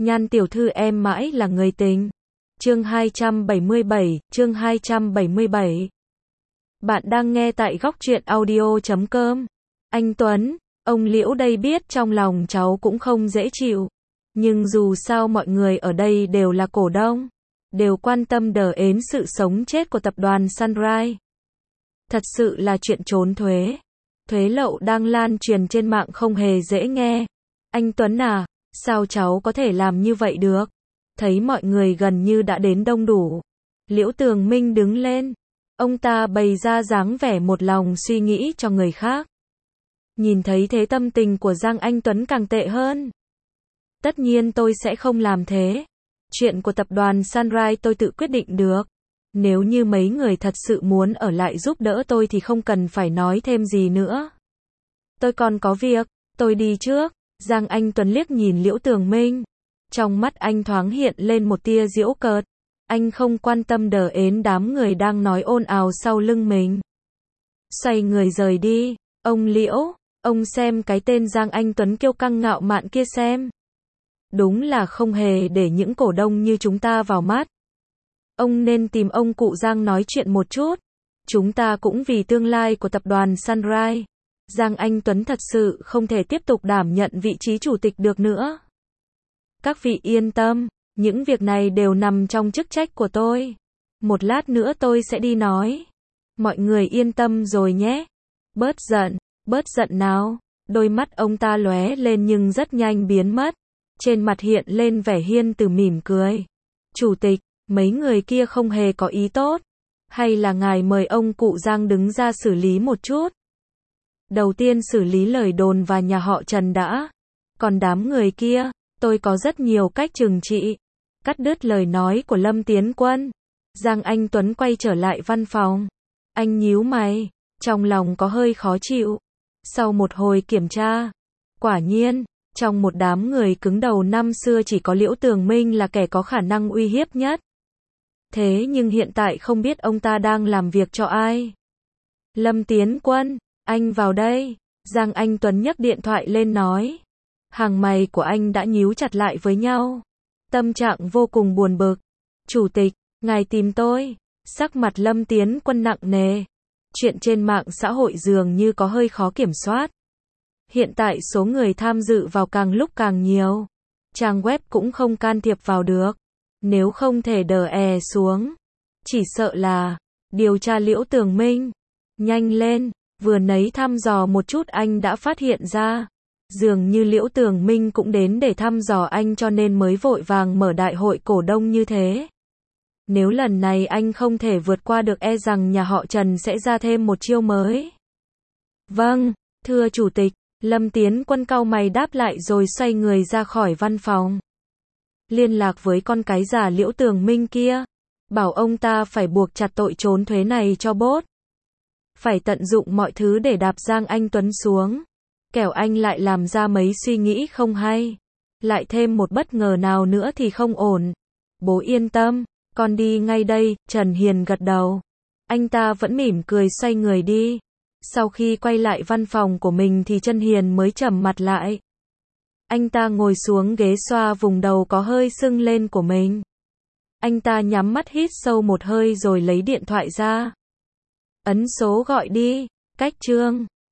Nhan tiểu thư em mãi là người tình. Chương 277. Bạn đang nghe tại góc truyện audio.com. Anh Tuấn, ông Liễu đây biết trong lòng cháu cũng không dễ chịu. Nhưng dù sao mọi người ở đây đều là cổ đông, đều quan tâm đến sự sống chết của tập đoàn Sunrise. Thật sự là chuyện trốn thuế, thuế lậu đang lan truyền trên mạng không hề dễ nghe. Anh Tuấn à, sao cháu có thể làm như vậy được? Thấy mọi người gần như đã đến đông đủ, Liễu Tường Minh đứng lên. Ông ta bày ra dáng vẻ một lòng suy nghĩ cho người khác. Nhìn thấy thế tâm tình của Giang Anh Tuấn càng tệ hơn. Tất nhiên tôi sẽ không làm thế. Chuyện của tập đoàn Sunrise tôi tự quyết định được. Nếu như mấy người thật sự muốn ở lại giúp đỡ tôi thì không cần phải nói thêm gì nữa. Tôi còn có việc, tôi đi trước. Giang Anh Tuấn liếc nhìn Liễu Tường Minh. Trong mắt anh thoáng hiện lên một tia giễu cợt. Anh không quan tâm đến đám người đang nói ồn ào sau lưng mình. Xoay người rời đi. Ông Liễu, ông xem cái tên Giang Anh Tuấn kiêu căng ngạo mạn kia xem. Đúng là không hề để những cổ đông như chúng ta vào mắt. Ông nên tìm ông cụ Giang nói chuyện một chút. Chúng ta cũng vì tương lai của tập đoàn Sunrise. Giang Anh Tuấn thật sự không thể tiếp tục đảm nhận vị trí chủ tịch được nữa. Các vị yên tâm, những việc này đều nằm trong chức trách của tôi. Một lát nữa tôi sẽ đi nói. Mọi người yên tâm rồi nhé. Bớt giận nào. Đôi mắt ông ta lóe lên nhưng rất nhanh biến mất. Trên mặt hiện lên vẻ hiên từ mỉm cười. Chủ tịch, mấy người kia không hề có ý tốt. Hay là ngài mời ông cụ Giang đứng ra xử lý một chút? Đầu tiên xử lý lời đồn và nhà họ Trần đã. Còn đám người kia, tôi có rất nhiều cách trừng trị. Cắt đứt lời nói của Lâm Tiến Quân. Giang Anh Tuấn quay trở lại văn phòng. Anh nhíu mày, trong lòng có hơi khó chịu. Sau một hồi kiểm tra, quả nhiên, trong một đám người cứng đầu năm xưa chỉ có Liễu Tường Minh là kẻ có khả năng uy hiếp nhất. Thế nhưng hiện tại không biết ông ta đang làm việc cho ai. Lâm Tiến Quân, anh vào đây. Giang Anh Tuấn nhấc điện thoại lên nói. Hàng mày của anh đã nhíu chặt lại với nhau. Tâm trạng vô cùng buồn bực. Chủ tịch, ngài tìm tôi. Sắc mặt Lâm Tiến Quân nặng nề. Chuyện trên mạng xã hội dường như có hơi khó kiểm soát. Hiện tại số người tham dự vào càng lúc càng nhiều. Trang web cũng không can thiệp vào được. Nếu không thể đè xuống, chỉ sợ là điều tra Liễu Tường Minh. Nhanh lên, vừa nấy thăm dò một chút anh đã phát hiện ra. Dường như Liễu Tường Minh cũng đến để thăm dò anh cho nên mới vội vàng mở đại hội cổ đông như thế. Nếu lần này anh không thể vượt qua được e rằng nhà họ Trần sẽ ra thêm một chiêu mới. Vâng, thưa chủ tịch. Lâm Tiến Quân cau mày đáp lại rồi xoay người ra khỏi văn phòng. Liên lạc với con cái già Liễu Tường Minh kia. Bảo ông ta phải buộc chặt tội trốn thuế này cho bốt. Phải tận dụng mọi thứ để đạp Giang Anh Tuấn xuống. Kẻo anh lại làm ra mấy suy nghĩ không hay. Lại thêm một bất ngờ nào nữa thì không ổn. Bố yên tâm, con đi ngay đây. Trần Hiền gật đầu. Anh ta vẫn mỉm cười xoay người đi. Sau khi quay lại văn phòng của mình thì Trần Hiền mới trầm mặt lại. Anh ta ngồi xuống ghế xoa vùng đầu có hơi sưng lên của mình. Anh ta nhắm mắt hít sâu một hơi rồi lấy điện thoại ra. Ấn số gọi đi. Cách Trương.